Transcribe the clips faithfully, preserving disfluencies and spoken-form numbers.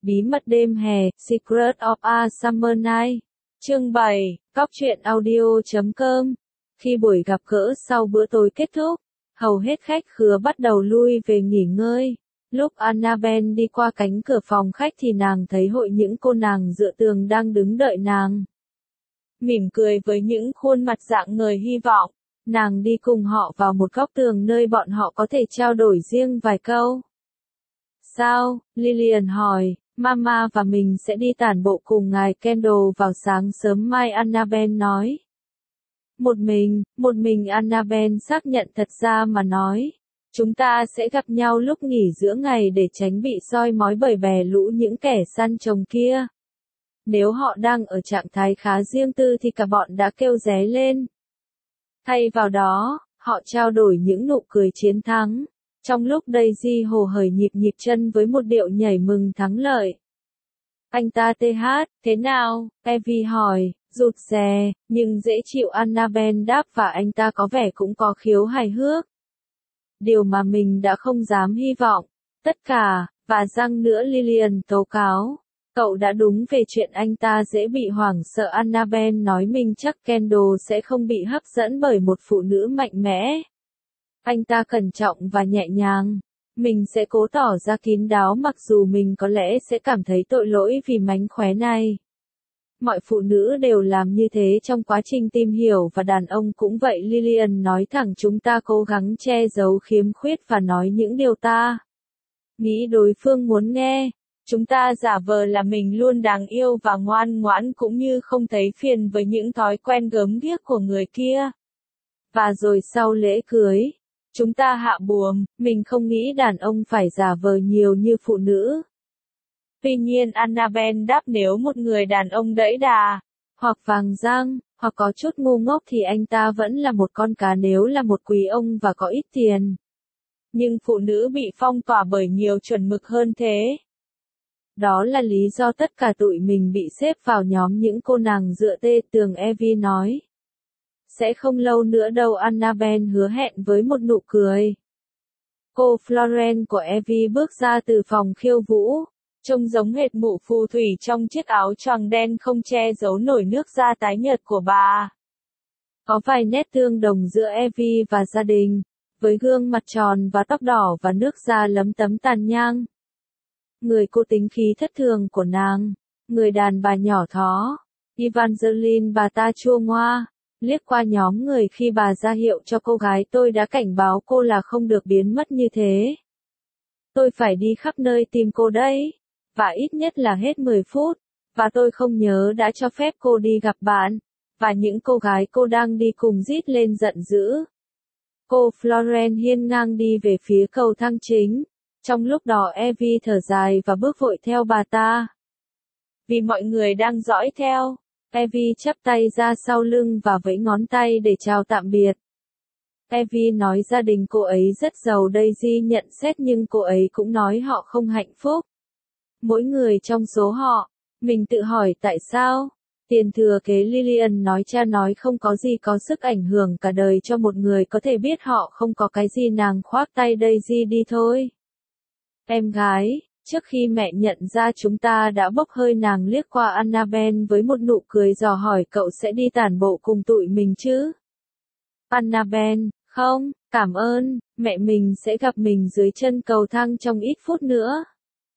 Bí mật đêm hè, Secret of a Summer Night. Chương bảy, Cóc truyện audio chấm com. Khi buổi gặp gỡ sau bữa tối kết thúc, hầu hết khách khứa bắt đầu lui về nghỉ ngơi. Lúc Annabelle đi qua cánh cửa phòng khách thì nàng thấy hội những cô nàng dựa tường đang đứng đợi nàng. Mỉm cười với những khuôn mặt rạng ngời hy vọng, nàng đi cùng họ vào một góc tường nơi bọn họ có thể trao đổi riêng vài câu. Sao? Lillian hỏi. Mama và mình sẽ đi tản bộ cùng ngài Kendall vào sáng sớm mai, Annabelle nói. Một mình, một mình Annabelle xác nhận. Thật ra mà nói, chúng ta sẽ gặp nhau lúc nghỉ giữa ngày để tránh bị soi mói bởi bè lũ những kẻ săn trồng kia. Nếu họ đang ở trạng thái khá riêng tư thì cả bọn đã kêu ré lên. Thay vào đó, họ trao đổi những nụ cười chiến thắng. Trong lúc Daisy hồ hởi nhịp nhịp chân với một điệu nhảy mừng thắng lợi. Anh ta tê hát, thế nào? Evie hỏi, rụt rè, nhưng dễ chịu. Annabelle đáp và anh ta có vẻ cũng có khiếu hài hước. Điều mà mình đã không dám hy vọng. Tất cả, và răng nữa, Lillian tố cáo. Cậu đã đúng về chuyện anh ta dễ bị hoảng sợ. Annabelle nói mình chắc Kendall sẽ không bị hấp dẫn bởi một phụ nữ mạnh mẽ. Anh ta cẩn trọng và nhẹ nhàng. Mình sẽ cố tỏ ra kín đáo mặc dù mình có lẽ sẽ cảm thấy tội lỗi vì mánh khóe này. Mọi phụ nữ đều làm như thế trong quá trình tìm hiểu và đàn ông cũng vậy. Lillian nói thẳng, chúng ta cố gắng che giấu khiếm khuyết và nói những điều ta nghĩ đối phương muốn nghe. Chúng ta giả vờ là mình luôn đáng yêu và ngoan ngoãn cũng như không thấy phiền với những thói quen gớm ghiếc của người kia. Và rồi sau lễ cưới, chúng ta hạ buồm. Mình không nghĩ đàn ông phải giả vờ nhiều như phụ nữ. Tuy nhiên, Annabelle đáp, nếu một người đàn ông đẫy đà, hoặc vàng dang, hoặc có chút ngu ngốc thì anh ta vẫn là một con cá nếu là một quý ông và có ít tiền. Nhưng phụ nữ bị phong tỏa bởi nhiều chuẩn mực hơn thế. Đó là lý do tất cả tụi mình bị xếp vào nhóm những cô nàng dựa tê tường, Evie nói. Sẽ không lâu nữa đâu, Annabelle hứa hẹn với một nụ cười. Cô Florence của Evie bước ra từ phòng khiêu vũ, trông giống hệt mụ phù thủy trong chiếc áo choàng đen không che giấu nổi nước da tái nhợt của bà. Có vài nét tương đồng giữa Evie và gia đình, với gương mặt tròn và tóc đỏ và nước da lấm tấm tàn nhang. Người cô tính khí thất thường của nàng, người đàn bà nhỏ thó, Evangeline bà ta chua ngoa, liếc qua nhóm người khi bà ra hiệu cho cô gái. Tôi đã cảnh báo cô là không được biến mất như thế. Tôi phải đi khắp nơi tìm cô đấy, và ít nhất là hết mười phút, và tôi không nhớ đã cho phép cô đi gặp bạn, và những cô gái cô đang đi cùng rít lên giận dữ. Cô Florence hiên ngang đi về phía cầu thang chính. Trong lúc đó Evie thở dài và bước vội theo bà ta. Vì mọi người đang dõi theo, Evie chắp tay ra sau lưng và vẫy ngón tay để chào tạm biệt. Evie nói gia đình cô ấy rất giàu. Daisy nhận xét nhưng cô ấy cũng nói họ không hạnh phúc. Mỗi người trong số họ, mình tự hỏi tại sao. Tiền thừa kế, Lillian nói, cha nói không có gì có sức ảnh hưởng cả đời cho một người có thể biết họ không có cái gì. Nàng khoác tay Daisy đi thôi. Em gái, trước khi mẹ nhận ra chúng ta đã bốc hơi. Nàng liếc qua Annabelle với một nụ cười dò hỏi, cậu sẽ đi tản bộ cùng tụi mình chứ? Annabelle, không, cảm ơn, mẹ mình sẽ gặp mình dưới chân cầu thang trong ít phút nữa.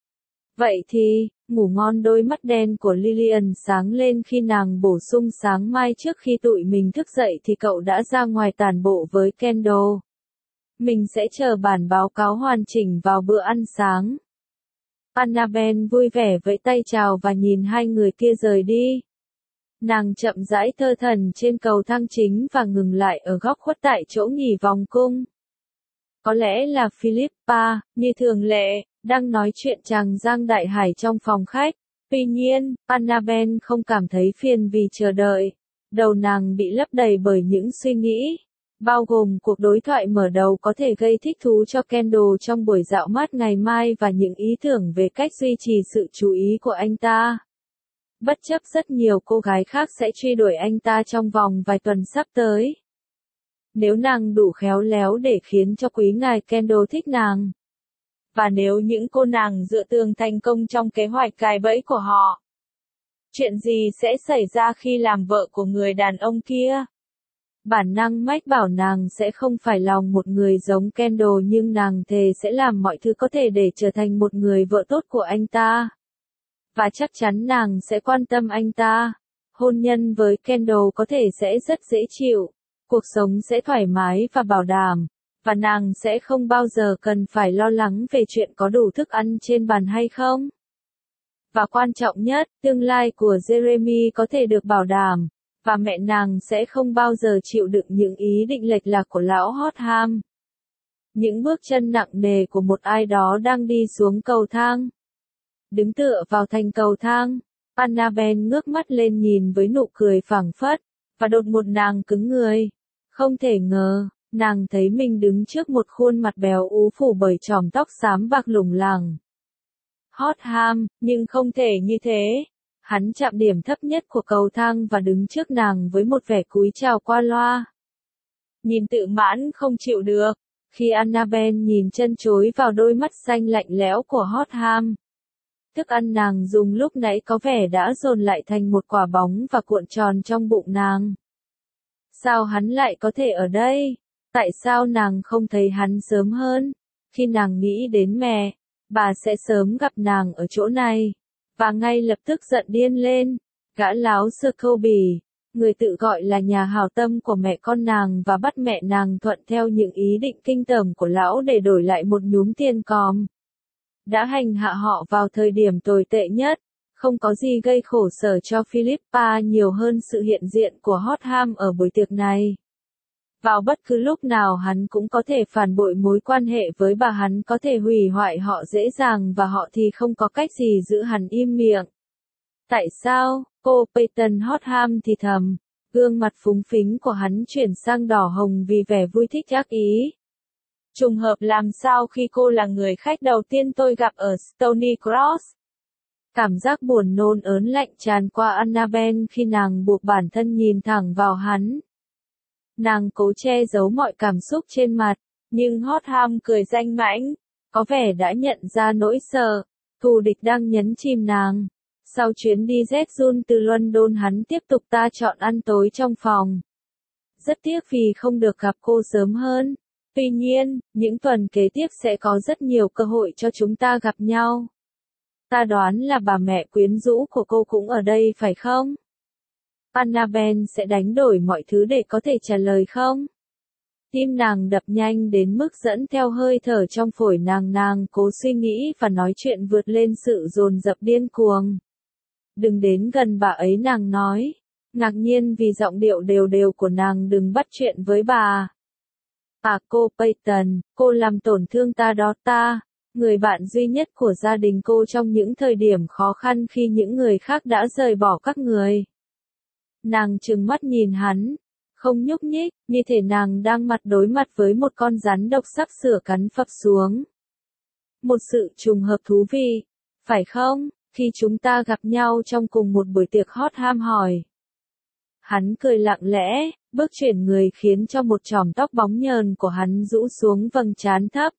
Vậy thì, ngủ ngon. Đôi mắt đen của Lillian sáng lên khi nàng bổ sung, sáng mai trước khi tụi mình thức dậy thì cậu đã ra ngoài tản bộ với Kendall. Mình sẽ chờ bản báo cáo hoàn chỉnh vào bữa ăn sáng. Annabelle vui vẻ vẫy tay chào và nhìn hai người kia rời đi. Nàng chậm rãi thơ thẩn trên cầu thang chính và ngừng lại ở góc khuất tại chỗ nghỉ vòng cung. Có lẽ là Philippa, như thường lệ, đang nói chuyện chàng Giang Đại Hải trong phòng khách. Tuy nhiên, Annabelle không cảm thấy phiền vì chờ đợi. Đầu nàng bị lấp đầy bởi những suy nghĩ, bao gồm cuộc đối thoại mở đầu có thể gây thích thú cho Kendall trong buổi dạo mát ngày mai và những ý tưởng về cách duy trì sự chú ý của anh ta. Bất chấp rất nhiều cô gái khác sẽ truy đuổi anh ta trong vòng vài tuần sắp tới. Nếu nàng đủ khéo léo để khiến cho quý ngài Kendall thích nàng. Và nếu những cô nàng dựa tường thành công trong kế hoạch cài bẫy của họ, chuyện gì sẽ xảy ra khi làm vợ của người đàn ông kia? Bản năng mách bảo nàng sẽ không phải lòng một người giống Kendall, nhưng nàng thề sẽ làm mọi thứ có thể để trở thành một người vợ tốt của anh ta. Và chắc chắn nàng sẽ quan tâm anh ta. Hôn nhân với Kendall có thể sẽ rất dễ chịu. Cuộc sống sẽ thoải mái và bảo đảm. Và nàng sẽ không bao giờ cần phải lo lắng về chuyện có đủ thức ăn trên bàn hay không. Và quan trọng nhất, tương lai của Jeremy có thể được bảo đảm. Và mẹ nàng sẽ không bao giờ chịu đựng những ý định lệch lạc của lão Hotham. Những bước chân nặng nề của một ai đó đang đi xuống cầu thang. Đứng tựa vào thành cầu thang, Annabelle ngước mắt lên nhìn với nụ cười phảng phất, và đột ngột nàng cứng người. Không thể ngờ, nàng thấy mình đứng trước một khuôn mặt béo ú phủ bởi chòm tóc xám bạc lủng lẳng. Hotham, nhưng không thể như thế. Hắn chạm điểm thấp nhất của cầu thang và đứng trước nàng với một vẻ cúi chào qua loa. Nhìn tự mãn không chịu được, khi Annabelle nhìn chân chối vào đôi mắt xanh lạnh lẽo của Hotham. Thức ăn nàng dùng lúc nãy có vẻ đã dồn lại thành một quả bóng và cuộn tròn trong bụng nàng. Sao hắn lại có thể ở đây? Tại sao nàng không thấy hắn sớm hơn? Khi nàng nghĩ đến mẹ, bà sẽ sớm gặp nàng ở chỗ này. Và ngay lập tức giận điên lên. Gã láo Scooby, người tự gọi là nhà hảo tâm của mẹ con nàng và bắt mẹ nàng thuận theo những ý định kinh tởm của lão để đổi lại một nhúm tiền còm. Đã hành hạ họ vào thời điểm tồi tệ nhất. Không có gì gây khổ sở cho Philippa nhiều hơn sự hiện diện của Hotham ở buổi tiệc này. Vào bất cứ lúc nào hắn cũng có thể phản bội mối quan hệ với bà, hắn có thể hủy hoại họ dễ dàng và họ thì không có cách gì giữ hắn im miệng. Tại sao? Cô Peyton Hotham thì thầm, gương mặt phúng phính của hắn chuyển sang đỏ hồng vì vẻ vui thích ác ý. Trùng hợp làm sao khi cô là người khách đầu tiên tôi gặp ở Stony Cross? Cảm giác buồn nôn ớn lạnh tràn qua Annabelle khi nàng buộc bản thân nhìn thẳng vào hắn. Nàng cố che giấu mọi cảm xúc trên mặt, nhưng Hotham cười danh mãnh, có vẻ đã nhận ra nỗi sợ, thù địch đang nhấn chìm nàng. Sau chuyến đi Jetsune từ London, hắn tiếp tục ta chọn ăn tối trong phòng. Rất tiếc vì không được gặp cô sớm hơn. Tuy nhiên, những tuần kế tiếp sẽ có rất nhiều cơ hội cho chúng ta gặp nhau. Ta đoán là bà mẹ quyến rũ của cô cũng ở đây phải không? Annabelle sẽ đánh đổi mọi thứ để có thể trả lời không? Tim nàng đập nhanh đến mức dẫn theo hơi thở trong phổi nàng, nàng cố suy nghĩ và nói chuyện vượt lên sự dồn dập điên cuồng. Đừng đến gần bà ấy, nàng nói. Ngạc nhiên vì giọng điệu đều đều của nàng, đừng bắt chuyện với bà. À cô Peyton, cô làm tổn thương ta đó, ta, người bạn duy nhất của gia đình cô trong những thời điểm khó khăn khi những người khác đã rời bỏ các người. Nàng trừng mắt nhìn hắn, không nhúc nhích, như thể nàng đang mặt đối mặt với một con rắn độc sắp sửa cắn phập xuống. Một sự trùng hợp thú vị, phải không, khi chúng ta gặp nhau trong cùng một buổi tiệc? Hotham hỏi. Hắn cười lặng lẽ, bước chuyển người khiến cho một chòm tóc bóng nhờn của hắn rũ xuống vầng trán thấp.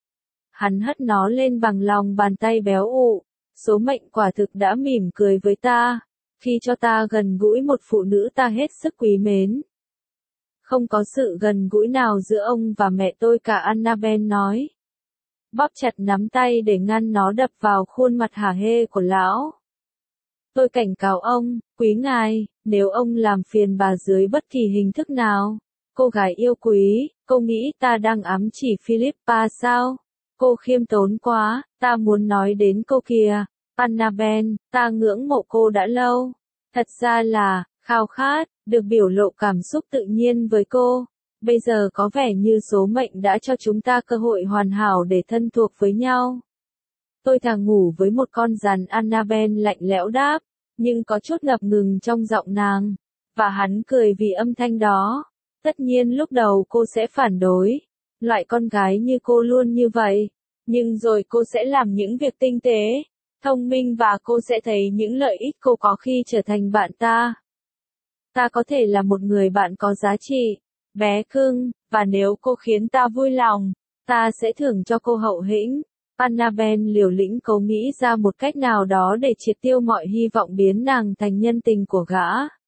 Hắn hất nó lên bằng lòng bàn tay béo ụ. Số mệnh quả thực đã mỉm cười với ta, khi cho ta gần gũi một phụ nữ ta hết sức quý mến. Không có sự gần gũi nào giữa ông và mẹ tôi cả, Annabelle nói. Bóp chặt nắm tay để ngăn nó đập vào khuôn mặt hả hê của lão. Tôi cảnh cáo ông, quý ngài, nếu ông làm phiền bà dưới bất kỳ hình thức nào. Cô gái yêu quý, cô nghĩ ta đang ám chỉ Philippa sao? Cô khiêm tốn quá, ta muốn nói đến cô kìa. Annabelle, ta ngưỡng mộ cô đã lâu. Thật ra là, khao khát, được biểu lộ cảm xúc tự nhiên với cô. Bây giờ có vẻ như số mệnh đã cho chúng ta cơ hội hoàn hảo để thân thuộc với nhau. Tôi thà ngủ với một con rắn, Annabelle lạnh lẽo đáp, nhưng có chút ngập ngừng trong giọng nàng. Và hắn cười vì âm thanh đó. Tất nhiên lúc đầu cô sẽ phản đối. Loại con gái như cô luôn như vậy. Nhưng rồi cô sẽ làm những việc tinh tế, thông minh và cô sẽ thấy những lợi ích cô có khi trở thành bạn ta. Ta có thể là một người bạn có giá trị, bé cưng, và nếu cô khiến ta vui lòng, ta sẽ thưởng cho cô hậu hĩnh. Annabelle liều lĩnh cố nghĩ ra một cách nào đó để triệt tiêu mọi hy vọng biến nàng thành nhân tình của gã.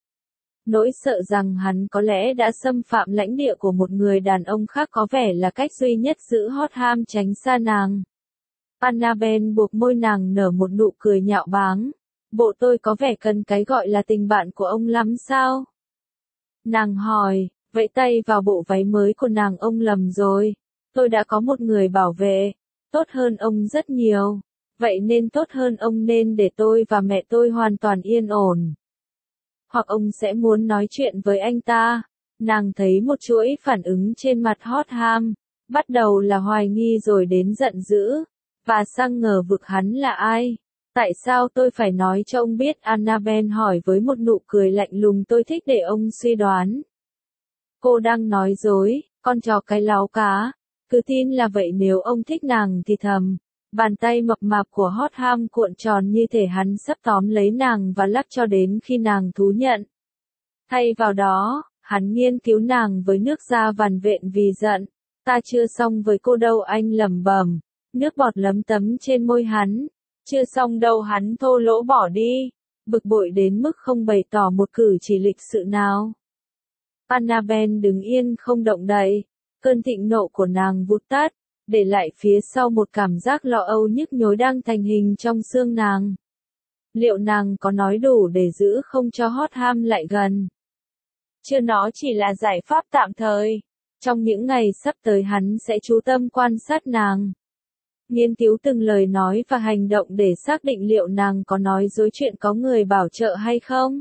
Nỗi sợ rằng hắn có lẽ đã xâm phạm lãnh địa của một người đàn ông khác có vẻ là cách duy nhất giữ Hotham tránh xa nàng. Annabelle buộc môi nàng nở một nụ cười nhạo báng. Bộ tôi có vẻ cần cái gọi là tình bạn của ông lắm sao? Nàng hỏi, vẫy tay vào bộ váy mới của nàng. Ông lầm rồi. Tôi đã có một người bảo vệ. Tốt hơn ông rất nhiều. Vậy nên tốt hơn ông nên để tôi và mẹ tôi hoàn toàn yên ổn. Hoặc ông sẽ muốn nói chuyện với anh ta. Nàng thấy một chuỗi phản ứng trên mặt Hotham. Bắt đầu là hoài nghi rồi đến giận dữ. Và sang ngờ vực hắn là ai. Tại sao tôi phải nói cho ông biết? Annabelle hỏi với một nụ cười lạnh lùng. Tôi thích để ông suy đoán. Cô đang nói dối, con chó cái láo cá. Cứ tin là vậy nếu ông thích nàng thì thầm. Bàn tay mập mạp của Hotham cuộn tròn như thể hắn sắp tóm lấy nàng và lắc cho đến khi nàng thú nhận. Thay vào đó, hắn nghiên cứu nàng với nước da vằn vện vì giận. Ta chưa xong với cô đâu, anh lẩm bẩm. Nước bọt lấm tấm trên môi hắn. Chưa xong đâu, hắn thô lỗ bỏ đi. Bực bội đến mức không bày tỏ một cử chỉ lịch sự nào. Annabelle đứng yên không động đậy. Cơn thịnh nộ của nàng vụt tắt, để lại phía sau một cảm giác lo âu nhức nhối đang thành hình trong xương nàng. Liệu nàng có nói đủ để giữ không cho Hotham lại gần? Chưa, nó chỉ là giải pháp tạm thời. Trong những ngày sắp tới hắn sẽ chú tâm quan sát nàng. Nghiên cứu từng lời nói và hành động để xác định liệu nàng có nói dối chuyện có người bảo trợ hay không.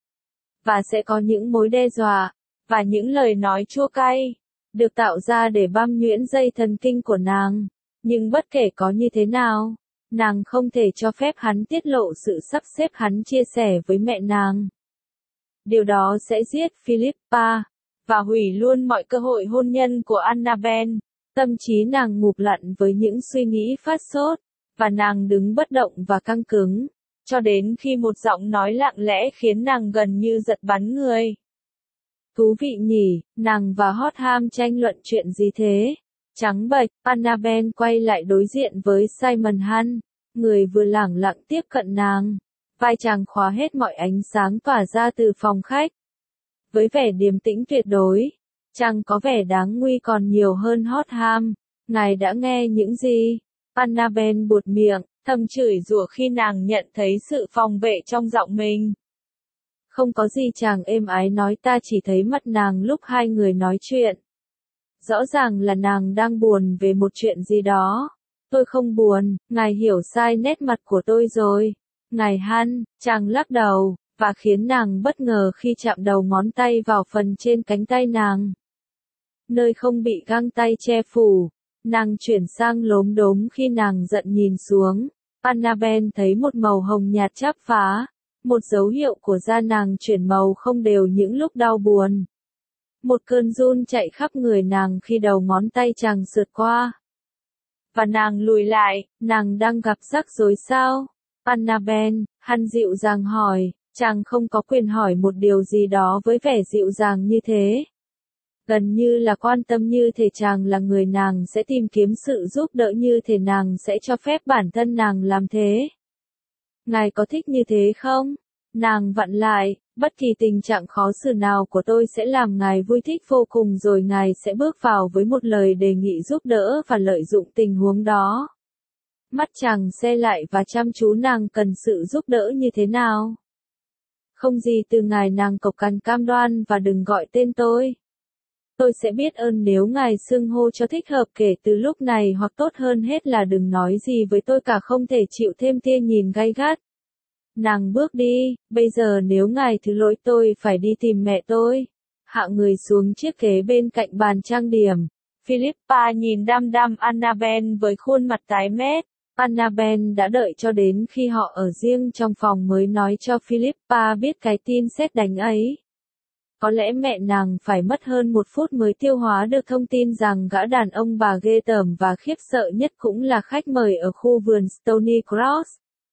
Và sẽ có những mối đe dọa, và những lời nói chua cay, được tạo ra để băm nhuyễn dây thần kinh của nàng. Nhưng bất kể có như thế nào, nàng không thể cho phép hắn tiết lộ sự sắp xếp hắn chia sẻ với mẹ nàng. Điều đó sẽ giết Philippa, và hủy luôn mọi cơ hội hôn nhân của Annabelle. Tâm trí nàng ngụp lặn với những suy nghĩ phát sốt, và nàng đứng bất động và căng cứng, cho đến khi một giọng nói lặng lẽ khiến nàng gần như giật bắn người. Thú vị nhỉ, nàng và Hotham tranh luận chuyện gì thế? Trắng bệch, Annabelle quay lại đối diện với Simon Hunt, người vừa lẳng lặng tiếp cận nàng. Vai chàng khóa hết mọi ánh sáng tỏa ra từ phòng khách. Với vẻ điềm tĩnh tuyệt đối, chàng có vẻ đáng nguy còn nhiều hơn Hotham. Ngài đã nghe những gì? Annabelle buột miệng, thầm chửi rủa khi nàng nhận thấy sự phòng vệ trong giọng mình. Không có gì, chàng êm ái nói, ta chỉ thấy mặt nàng lúc hai người nói chuyện. Rõ ràng là nàng đang buồn về một chuyện gì đó. Tôi không buồn, ngài hiểu sai nét mặt của tôi rồi. Ngài Hunt, chàng lắc đầu, và khiến nàng bất ngờ khi chạm đầu ngón tay vào phần trên cánh tay nàng. Nơi không bị găng tay che phủ, nàng chuyển sang lốm đốm khi nàng giận nhìn xuống. Annabelle thấy một màu hồng nhạt chắp phá, một dấu hiệu của da nàng chuyển màu không đều những lúc đau buồn. Một cơn run chạy khắp người nàng khi đầu ngón tay chàng sượt qua. Và nàng lùi lại, nàng đang gặp rắc rối sao? Annabelle, Hunt dịu dàng hỏi, chàng không có quyền hỏi một điều gì đó với vẻ dịu dàng như thế. Gần như là quan tâm như thể chàng là người nàng sẽ tìm kiếm sự giúp đỡ, như thể nàng sẽ cho phép bản thân nàng làm thế. Ngài có thích như thế không? Nàng vặn lại, bất kỳ tình trạng khó xử nào của tôi sẽ làm ngài vui thích vô cùng, rồi ngài sẽ bước vào với một lời đề nghị giúp đỡ và lợi dụng tình huống đó. Mắt chàng se lại và chăm chú nàng cần sự giúp đỡ như thế nào. Không gì từ ngài, nàng cộc cằn cam đoan, và đừng gọi tên tôi. Tôi sẽ biết ơn nếu ngài xưng hô cho thích hợp kể từ lúc này, hoặc tốt hơn hết là đừng nói gì với tôi cả. Không thể chịu thêm tia nhìn gay gắt. Nàng bước đi, bây giờ nếu ngài thứ lỗi tôi phải đi tìm mẹ tôi. Hạ người xuống chiếc ghế bên cạnh bàn trang điểm. Philippa nhìn đăm đăm Annabelle với khuôn mặt tái mét. Annabelle đã đợi cho đến khi họ ở riêng trong phòng mới nói cho Philippa biết cái tin sét đánh ấy. Có lẽ mẹ nàng phải mất hơn một phút mới tiêu hóa được thông tin rằng gã đàn ông bà ghê tởm và khiếp sợ nhất cũng là khách mời ở khu vườn Stony Cross.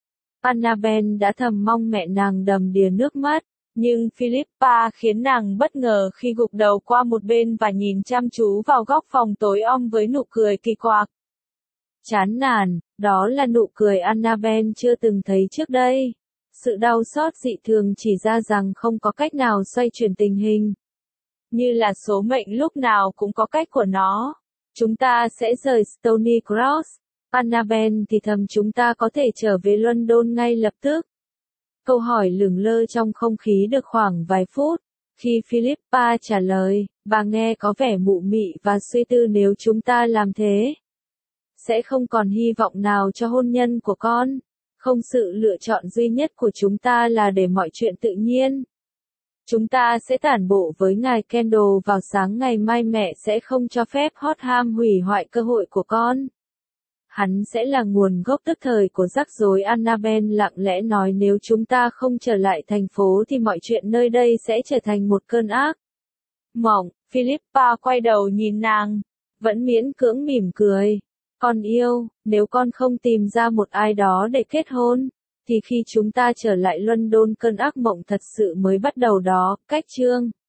Annabelle đã thầm mong mẹ nàng đầm đìa nước mắt, nhưng Philippa khiến nàng bất ngờ khi gục đầu qua một bên và nhìn chăm chú vào góc phòng tối om với nụ cười kỳ quặc. Chán nản, Đó là nụ cười Annabelle chưa từng thấy trước đây. Sự đau xót dị thường chỉ ra rằng không có cách nào xoay chuyển tình hình. Như là số mệnh lúc nào cũng có cách của nó. Chúng ta sẽ rời Stony Cross. Annabelle thì thầm chúng ta có thể trở về London ngay lập tức. Câu hỏi lửng lơ trong không khí được khoảng vài phút. Khi Philippa trả lời, bà nghe có vẻ mụ mị và suy tư nếu chúng ta làm thế. Sẽ không còn hy vọng nào cho hôn nhân của con. Không, sự lựa chọn duy nhất của chúng ta là để mọi chuyện tự nhiên. Chúng ta sẽ tản bộ với ngài Kendall vào sáng ngày mai, mẹ sẽ không cho phép Hotham hủy hoại cơ hội của con. Hắn sẽ là nguồn gốc tức thời của rắc rối. Annabelle lặng lẽ nói, nếu chúng ta không trở lại thành phố thì mọi chuyện nơi đây sẽ trở thành một cơn ác mộng. Philippa quay đầu nhìn nàng, vẫn miễn cưỡng mỉm cười. Con yêu, nếu con không tìm ra một ai đó để kết hôn, thì khi chúng ta trở lại London cơn ác mộng thật sự mới bắt đầu đó. Cách chương